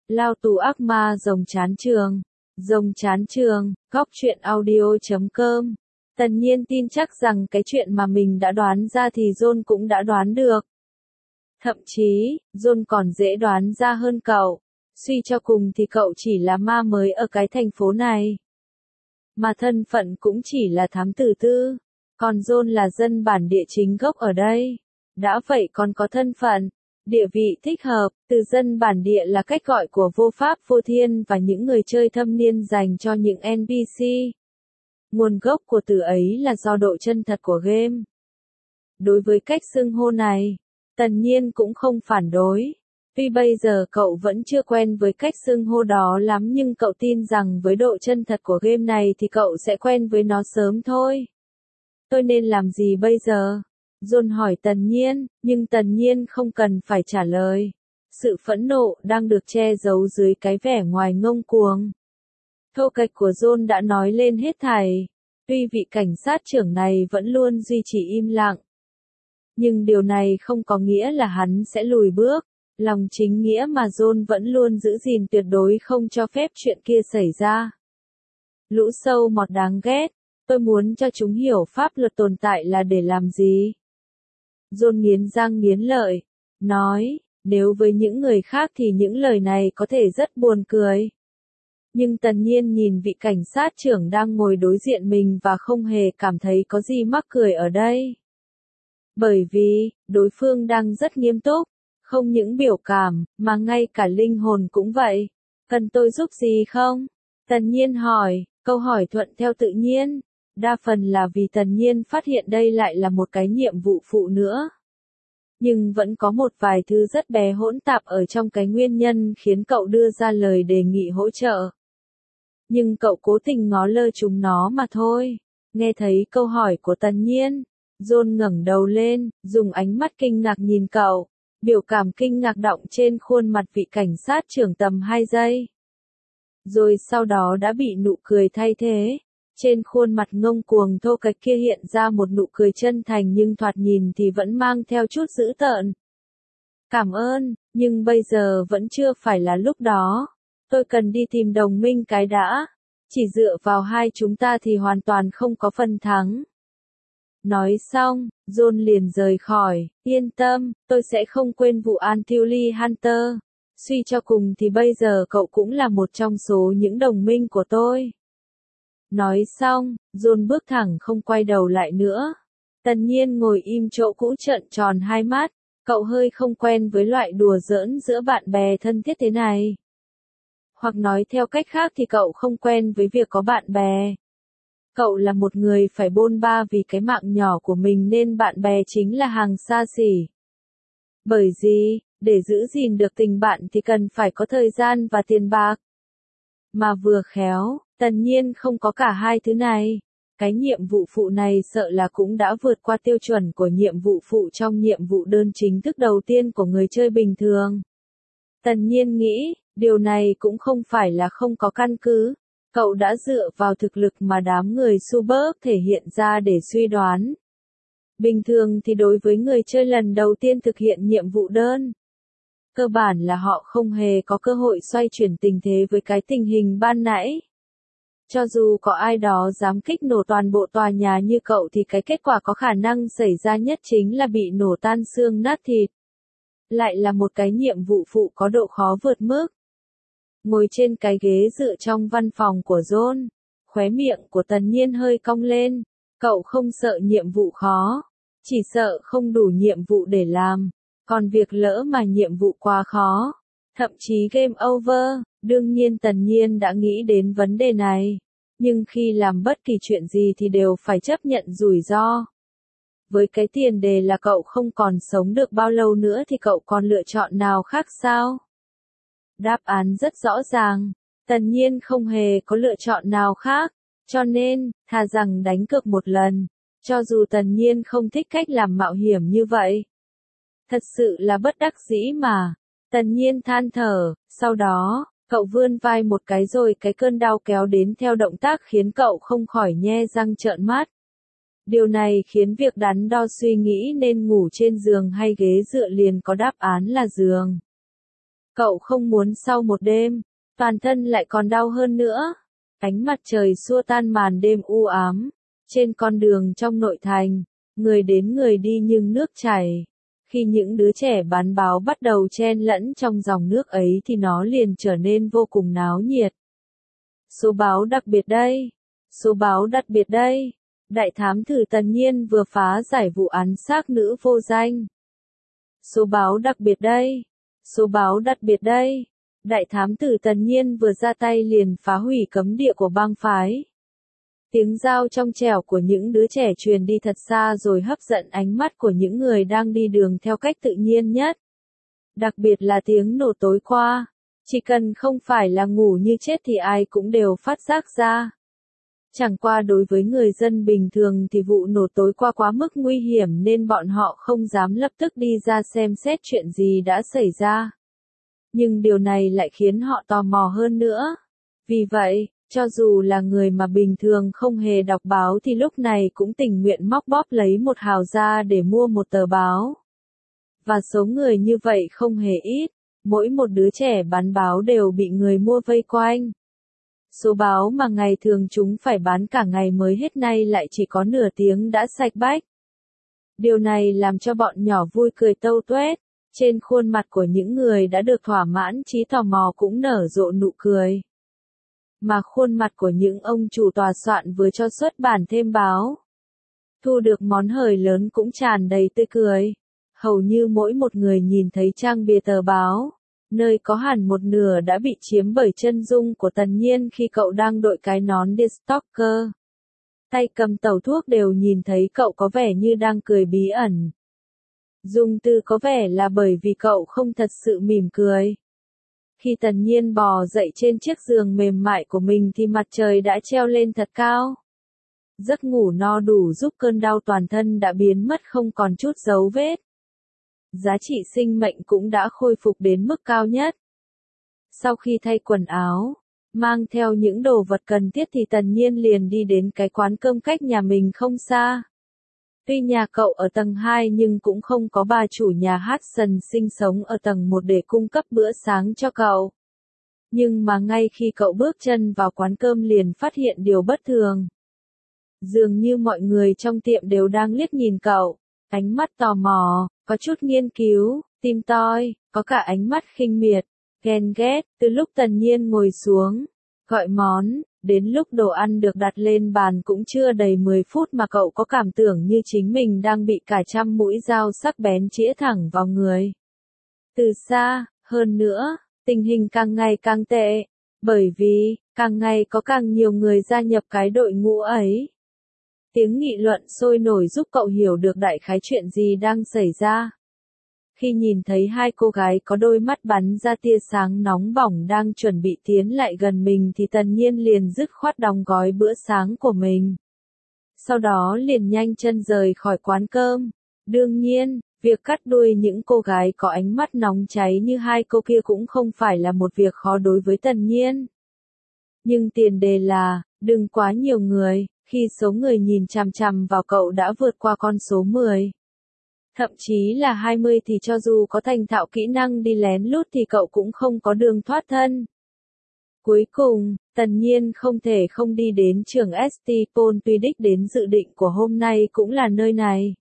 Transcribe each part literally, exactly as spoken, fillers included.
Lao tù ác ma rồng chán trường. Rồng chán trường, góc truyện audio chấm com. Tần Nhiên tin chắc rằng cái chuyện mà mình đã đoán ra thì John cũng đã đoán được. Thậm chí, John còn dễ đoán ra hơn cậu. Suy cho cùng thì cậu chỉ là ma mới ở cái thành phố này. Mà thân phận cũng chỉ là thám tử tư. Còn John là dân bản địa chính gốc ở đây. Đã vậy còn có thân phận, địa vị thích hợp, từ dân bản địa là cách gọi của vô pháp vô thiên và những người chơi thâm niên dành cho những en pê xê. Nguồn gốc của từ ấy là do độ chân thật của game. Đối với cách xưng hô này, Tần Nhiên cũng không phản đối. Tuy bây giờ cậu vẫn chưa quen với cách xưng hô đó lắm nhưng cậu tin rằng với độ chân thật của game này thì cậu sẽ quen với nó sớm thôi. Tôi nên làm gì bây giờ? John hỏi Tần Nhiên, nhưng Tần Nhiên không cần phải trả lời. Sự phẫn nộ đang được che giấu dưới cái vẻ ngoài ngông cuồng. Thô kệch của John đã nói lên hết thảy. Tuy vị cảnh sát trưởng này vẫn luôn duy trì im lặng. Nhưng điều này không có nghĩa là hắn sẽ lùi bước. Lòng chính nghĩa mà John vẫn luôn giữ gìn tuyệt đối không cho phép chuyện kia xảy ra. Lũ sâu mọt đáng ghét. Tôi muốn cho chúng hiểu pháp luật tồn tại là để làm gì. John nghiến răng nghiến lợi, nói, nếu với những người khác thì những lời này có thể rất buồn cười. Nhưng Tần Nhiên nhìn vị cảnh sát trưởng đang ngồi đối diện mình và không hề cảm thấy có gì mắc cười ở đây. Bởi vì, đối phương đang rất nghiêm túc, không những biểu cảm, mà ngay cả linh hồn cũng vậy. Cần tôi giúp gì không? Tần Nhiên hỏi, câu hỏi thuận theo tự nhiên. Đa phần là vì Tần Nhiên phát hiện đây lại là một cái nhiệm vụ phụ nữa. Nhưng vẫn có một vài thứ rất bé hỗn tạp ở trong cái nguyên nhân khiến cậu đưa ra lời đề nghị hỗ trợ. Nhưng cậu cố tình ngó lơ chúng nó mà thôi. Nghe thấy câu hỏi của Tần Nhiên, John ngẩng đầu lên, dùng ánh mắt kinh ngạc nhìn cậu. Biểu cảm kinh ngạc đọng trên khuôn mặt vị cảnh sát trưởng tầm hai giây. Rồi sau đó đã bị nụ cười thay thế. Trên khuôn mặt ngông cuồng thô kệch kia hiện ra một nụ cười chân thành nhưng thoạt nhìn thì vẫn mang theo chút dữ tợn. Cảm ơn, nhưng bây giờ vẫn chưa phải là lúc đó. Tôi cần đi tìm đồng minh cái đã. Chỉ dựa vào hai chúng ta thì hoàn toàn không có phần thắng. Nói xong, John liền rời khỏi. Yên tâm, tôi sẽ không quên vụ Antilles Hunter. Suy cho cùng thì bây giờ cậu cũng là một trong số những đồng minh của tôi. Nói xong, John bước thẳng không quay đầu lại nữa. Tần Nhiên ngồi im chỗ cũ trợn tròn hai mắt. Cậu hơi không quen với loại đùa giỡn giữa bạn bè thân thiết thế này. Hoặc nói theo cách khác thì cậu không quen với việc có bạn bè. Cậu là một người phải bôn ba vì cái mạng nhỏ của mình nên bạn bè chính là hàng xa xỉ. Bởi vì, để giữ gìn được tình bạn thì cần phải có thời gian và tiền bạc. Mà vừa khéo, Tần Nhiên không có cả hai thứ này. Cái nhiệm vụ phụ này sợ là cũng đã vượt qua tiêu chuẩn của nhiệm vụ phụ trong nhiệm vụ đơn chính thức đầu tiên của người chơi bình thường. Tần Nhiên nghĩ, điều này cũng không phải là không có căn cứ. Cậu đã dựa vào thực lực mà đám người Suburb thể hiện ra để suy đoán. Bình thường thì đối với người chơi lần đầu tiên thực hiện nhiệm vụ đơn, cơ bản là họ không hề có cơ hội xoay chuyển tình thế với cái tình hình ban nãy. Cho dù có ai đó dám kích nổ toàn bộ tòa nhà như cậu thì cái kết quả có khả năng xảy ra nhất chính là bị nổ tan xương nát thịt. Lại là một cái nhiệm vụ phụ có độ khó vượt mức. Ngồi trên cái ghế dựa trong văn phòng của John, khóe miệng của Tần Nhiên hơi cong lên. Cậu không sợ nhiệm vụ khó, chỉ sợ không đủ nhiệm vụ để làm. Còn việc lỡ mà nhiệm vụ quá khó, thậm chí game over, đương nhiên Tần Nhiên đã nghĩ đến vấn đề này. Nhưng khi làm bất kỳ chuyện gì thì đều phải chấp nhận rủi ro. Với cái tiền đề là cậu không còn sống được bao lâu nữa thì cậu còn lựa chọn nào khác sao? Đáp án rất rõ ràng. Tần Nhiên không hề có lựa chọn nào khác. Cho nên, thà rằng đánh cược một lần. Cho dù Tần Nhiên không thích cách làm mạo hiểm như vậy. Thật sự là bất đắc dĩ mà. Tần Nhiên than thở. Sau đó, cậu vươn vai một cái rồi cái cơn đau kéo đến theo động tác khiến cậu không khỏi nhe răng trợn mắt. Điều này khiến việc đắn đo suy nghĩ nên ngủ trên giường hay ghế dựa liền có đáp án là giường. Cậu không muốn sau một đêm, toàn thân lại còn đau hơn nữa. Ánh mặt trời xua tan màn đêm u ám. Trên con đường trong nội thành, người đến người đi nhưng nước chảy. Khi những đứa trẻ bán báo bắt đầu chen lẫn trong dòng nước ấy thì nó liền trở nên vô cùng náo nhiệt. Số báo đặc biệt đây. Số báo đặc biệt đây. Đại thám tử Tần Nhiên vừa phá giải vụ án xác nữ vô danh. Số báo đặc biệt đây. Số báo đặc biệt đây. Đại thám tử Tần Nhiên vừa ra tay liền phá hủy cấm địa của bang phái. Tiếng dao trong trẻo của những đứa trẻ truyền đi thật xa rồi hấp dẫn ánh mắt của những người đang đi đường theo cách tự nhiên nhất. Đặc biệt là tiếng nổ tối qua. Chỉ cần không phải là ngủ như chết thì ai cũng đều phát giác ra. Chẳng qua đối với người dân bình thường thì vụ nổ tối qua quá mức nguy hiểm nên bọn họ không dám lập tức đi ra xem xét chuyện gì đã xảy ra. Nhưng điều này lại khiến họ tò mò hơn nữa. Vì vậy, cho dù là người mà bình thường không hề đọc báo thì lúc này cũng tình nguyện móc bóp lấy một hào ra để mua một tờ báo. Và số người như vậy không hề ít, mỗi một đứa trẻ bán báo đều bị người mua vây quanh. Số báo mà ngày thường chúng phải bán cả ngày mới hết nay lại chỉ có nửa tiếng đã sạch bách. Điều này làm cho bọn nhỏ vui cười tâu tuét, trên khuôn mặt của những người đã được thỏa mãn trí tò mò cũng nở rộ nụ cười. Mà khuôn mặt của những ông chủ tòa soạn vừa cho xuất bản thêm báo, thu được món hời lớn cũng tràn đầy tươi cười. Hầu như mỗi một người nhìn thấy trang bìa tờ báo, nơi có hẳn một nửa đã bị chiếm bởi chân dung của Tần Nhiên khi cậu đang đội cái nón đi stalker. Tay cầm tẩu thuốc đều nhìn thấy cậu có vẻ như đang cười bí ẩn. Dùng từ có vẻ là bởi vì cậu không thật sự mỉm cười. Khi Tần Nhiên bò dậy trên chiếc giường mềm mại của mình thì mặt trời đã treo lên thật cao. Giấc ngủ no đủ giúp cơn đau toàn thân đã biến mất không còn chút dấu vết. Giá trị sinh mệnh cũng đã khôi phục đến mức cao nhất. Sau khi thay quần áo, mang theo những đồ vật cần thiết thì Tần Nhiên liền đi đến cái quán cơm cách nhà mình không xa. Tuy nhà cậu ở tầng hai nhưng cũng không có bà chủ nhà Hudson sinh sống ở tầng một để cung cấp bữa sáng cho cậu. Nhưng mà ngay khi cậu bước chân vào quán cơm liền phát hiện điều bất thường. Dường như mọi người trong tiệm đều đang liếc nhìn cậu, ánh mắt tò mò, có chút nghiên cứu, tim toi, có cả ánh mắt khinh miệt, ghen ghét. Từ lúc Tần Nhiên ngồi xuống, gọi món, đến lúc đồ ăn được đặt lên bàn cũng chưa đầy mười phút mà cậu có cảm tưởng như chính mình đang bị cả trăm mũi dao sắc bén chĩa thẳng vào người. Từ xa, hơn nữa, tình hình càng ngày càng tệ, bởi vì, càng ngày có càng nhiều người gia nhập cái đội ngũ ấy. Tiếng nghị luận sôi nổi giúp cậu hiểu được đại khái chuyện gì đang xảy ra. Khi nhìn thấy hai cô gái có đôi mắt bắn ra tia sáng nóng bỏng đang chuẩn bị tiến lại gần mình thì Tần Nhiên liền dứt khoát đóng gói bữa sáng của mình. Sau đó liền nhanh chân rời khỏi quán cơm. Đương nhiên, việc cắt đuôi những cô gái có ánh mắt nóng cháy như hai cô kia cũng không phải là một việc khó đối với Tần Nhiên. Nhưng tiền đề là, đừng quá nhiều người, khi số người nhìn chằm chằm vào cậu đã vượt qua con số mười. Thậm chí là hai mươi thì cho dù có thành thạo kỹ năng đi lén lút thì cậu cũng không có đường thoát thân. Cuối cùng, Tần Nhiên không thể không đi đến trường ét tê Paul tuy đích đến dự định của hôm nay cũng là nơi này.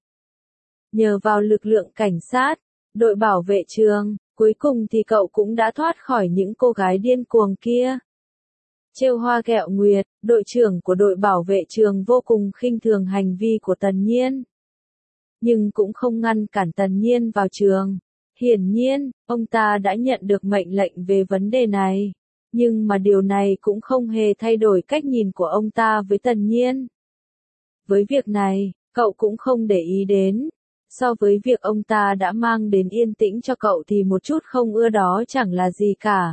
Nhờ vào lực lượng cảnh sát, đội bảo vệ trường, cuối cùng thì cậu cũng đã thoát khỏi những cô gái điên cuồng kia. Trêu hoa ghẹo nguyệt, đội trưởng của đội bảo vệ trường vô cùng khinh thường hành vi của Tần Nhiên. Nhưng cũng không ngăn cản Tần Nhiên vào trường. Hiển nhiên, ông ta đã nhận được mệnh lệnh về vấn đề này. Nhưng mà điều này cũng không hề thay đổi cách nhìn của ông ta với Tần Nhiên. Với việc này, cậu cũng không để ý đến. So với việc ông ta đã mang đến yên tĩnh cho cậu thì một chút không ưa đó chẳng là gì cả.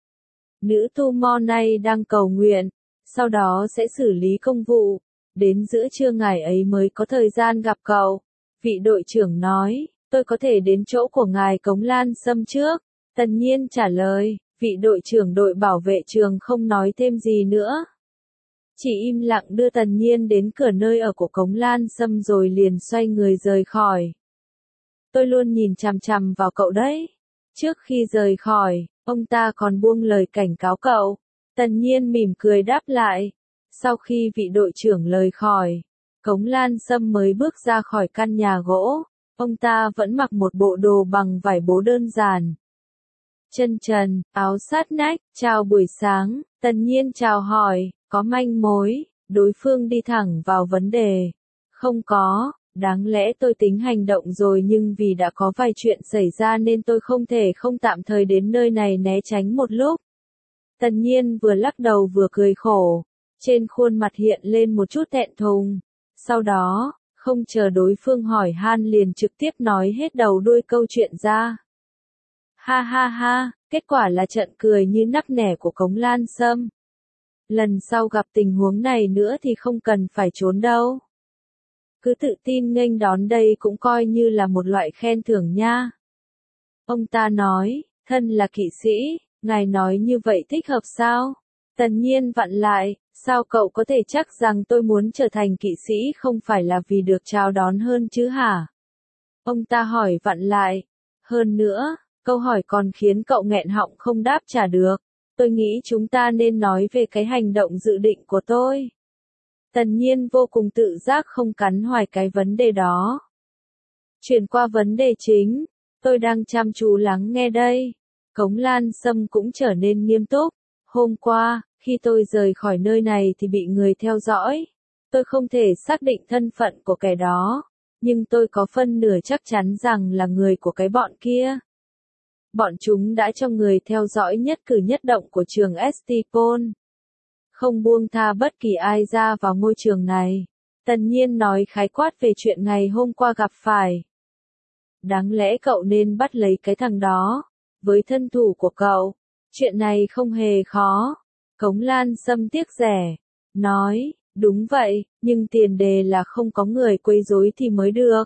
Nữ tu mo này đang cầu nguyện, sau đó sẽ xử lý công vụ. Đến giữa trưa ngày ấy mới có thời gian gặp cậu. Vị đội trưởng nói, tôi có thể đến chỗ của ngài Cống Lan Sâm trước. Tần Nhiên trả lời, vị đội trưởng đội bảo vệ trường không nói thêm gì nữa. Chỉ im lặng đưa Tần Nhiên đến cửa nơi ở của Cống Lan Sâm rồi liền xoay người rời khỏi. Tôi luôn nhìn chằm chằm vào cậu đấy. Trước khi rời khỏi, Ông ta còn buông lời cảnh cáo cậu. Tần Nhiên mỉm cười đáp lại. Sau khi vị đội trưởng rời khỏi, Cống Lan Sâm mới bước ra khỏi căn nhà gỗ. Ông ta vẫn mặc một bộ đồ bằng vải bố đơn giản. Chân trần, áo sát nách, chào buổi sáng, Tần Nhiên chào hỏi, có manh mối, đối phương đi thẳng vào vấn đề. Không có, đáng lẽ tôi tính hành động rồi nhưng vì đã có vài chuyện xảy ra nên tôi không thể không tạm thời đến nơi này né tránh một lúc. Tần Nhiên vừa lắc đầu vừa cười khổ, trên khuôn mặt hiện lên một chút thẹn thùng. Sau đó, không chờ đối phương hỏi han liền trực tiếp nói hết đầu đuôi câu chuyện ra. Ha ha ha, kết quả là trận cười như nắc nẻ của Cống Lan Sâm. Lần sau gặp tình huống này nữa thì không cần phải trốn đâu. Cứ tự tin nghênh đón đây cũng coi như là một loại khen thưởng nha. Ông ta nói, thân là kỵ sĩ, ngài nói như vậy thích hợp sao? Tần Nhiên vặn lại, sao cậu có thể chắc rằng tôi muốn trở thành kỵ sĩ không phải là vì được chào đón hơn chứ hả? Ông ta hỏi vặn lại. Hơn nữa, câu hỏi còn khiến cậu nghẹn họng không đáp trả được. Tôi nghĩ chúng ta nên nói về cái hành động dự định của tôi. Tần Nhiên vô cùng tự giác không cắn hoài cái vấn đề đó. Chuyển qua vấn đề chính, tôi đang chăm chú lắng nghe đây. Cống Lan Sâm cũng trở nên nghiêm túc. Hôm qua, khi tôi rời khỏi nơi này thì bị người theo dõi. Tôi không thể xác định thân phận của kẻ đó, nhưng tôi có phân nửa chắc chắn rằng là người của cái bọn kia. Bọn chúng đã cho người theo dõi nhất cử nhất động của trường Estipon. Không buông tha bất kỳ ai ra vào ngôi trường này. Tần Nhiên nói khái quát về chuyện ngày hôm qua gặp phải. Đáng lẽ cậu nên bắt lấy cái thằng đó. Với thân thủ của cậu, chuyện này không hề khó. Cống Lan Sâm tiếc rẻ. Nói, đúng vậy, nhưng tiền đề là không có người quấy rối thì mới được.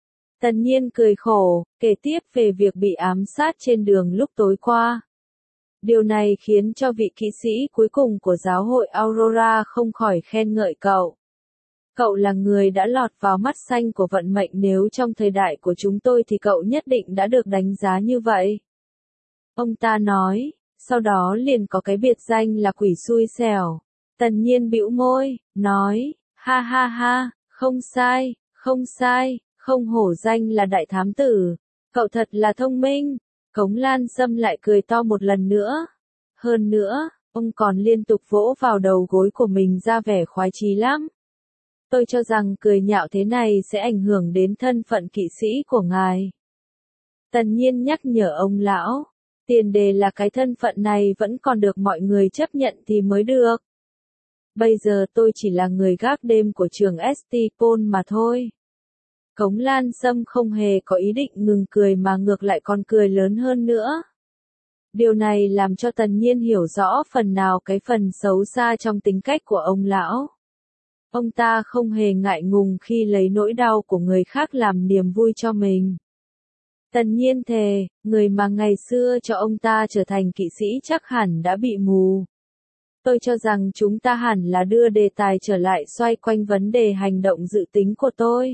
Tần Nhiên cười khổ, kể tiếp về việc bị ám sát trên đường lúc tối qua. Điều này khiến cho vị kỵ sĩ cuối cùng của giáo hội Aurora không khỏi khen ngợi cậu. Cậu là người đã lọt vào mắt xanh của vận mệnh, nếu trong thời đại của chúng tôi thì cậu nhất định đã được đánh giá như vậy. Ông ta nói, sau đó liền có cái biệt danh là quỷ xui xẻo. Tần Nhiên bĩu môi, nói, ha ha ha, không sai, không sai, không hổ danh là đại thám tử. Cậu thật là thông minh. Cống Lan Sâm lại cười to một lần nữa. Hơn nữa, ông còn liên tục vỗ vào đầu gối của mình ra vẻ khoái chí lắm. Tôi cho rằng cười nhạo thế này sẽ ảnh hưởng đến thân phận kỵ sĩ của ngài. Tần Nhiên nhắc nhở ông lão, tiền đề là cái thân phận này vẫn còn được mọi người chấp nhận thì mới được. Bây giờ tôi chỉ là người gác đêm của trường Estipon mà thôi. Cống Lan Sâm không hề có ý định ngừng cười mà ngược lại còn cười lớn hơn nữa. Điều này làm cho Tần Nhiên hiểu rõ phần nào cái phần xấu xa trong tính cách của ông lão. Ông ta không hề ngại ngùng khi lấy nỗi đau của người khác làm niềm vui cho mình. Tần Nhiên thề, người mà ngày xưa cho ông ta trở thành kỵ sĩ chắc hẳn đã bị mù. Tôi cho rằng chúng ta hẳn là đưa đề tài trở lại xoay quanh vấn đề hành động dự tính của tôi.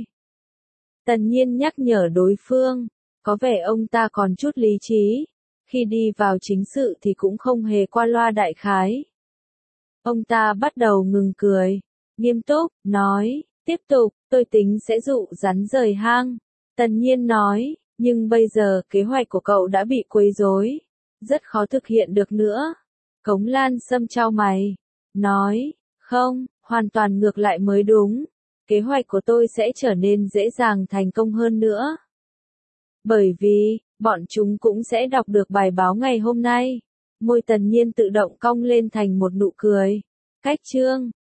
Tần Nhiên nhắc nhở đối phương, có vẻ ông ta còn chút lý trí, khi đi vào chính sự thì cũng không hề qua loa đại khái. Ông ta bắt đầu ngừng cười, nghiêm túc, nói, tiếp tục, tôi tính sẽ dụ rắn rời hang. Tần Nhiên nói, nhưng bây giờ kế hoạch của cậu đã bị quấy rối, rất khó thực hiện được nữa. Cống Lan Sâm chau mày, nói, không, hoàn toàn ngược lại mới đúng. Kế hoạch của tôi sẽ trở nên dễ dàng thành công hơn nữa. Bởi vì, bọn chúng cũng sẽ đọc được bài báo ngày hôm nay. Môi Tần Nhiên tự động cong lên thành một nụ cười. Cách chương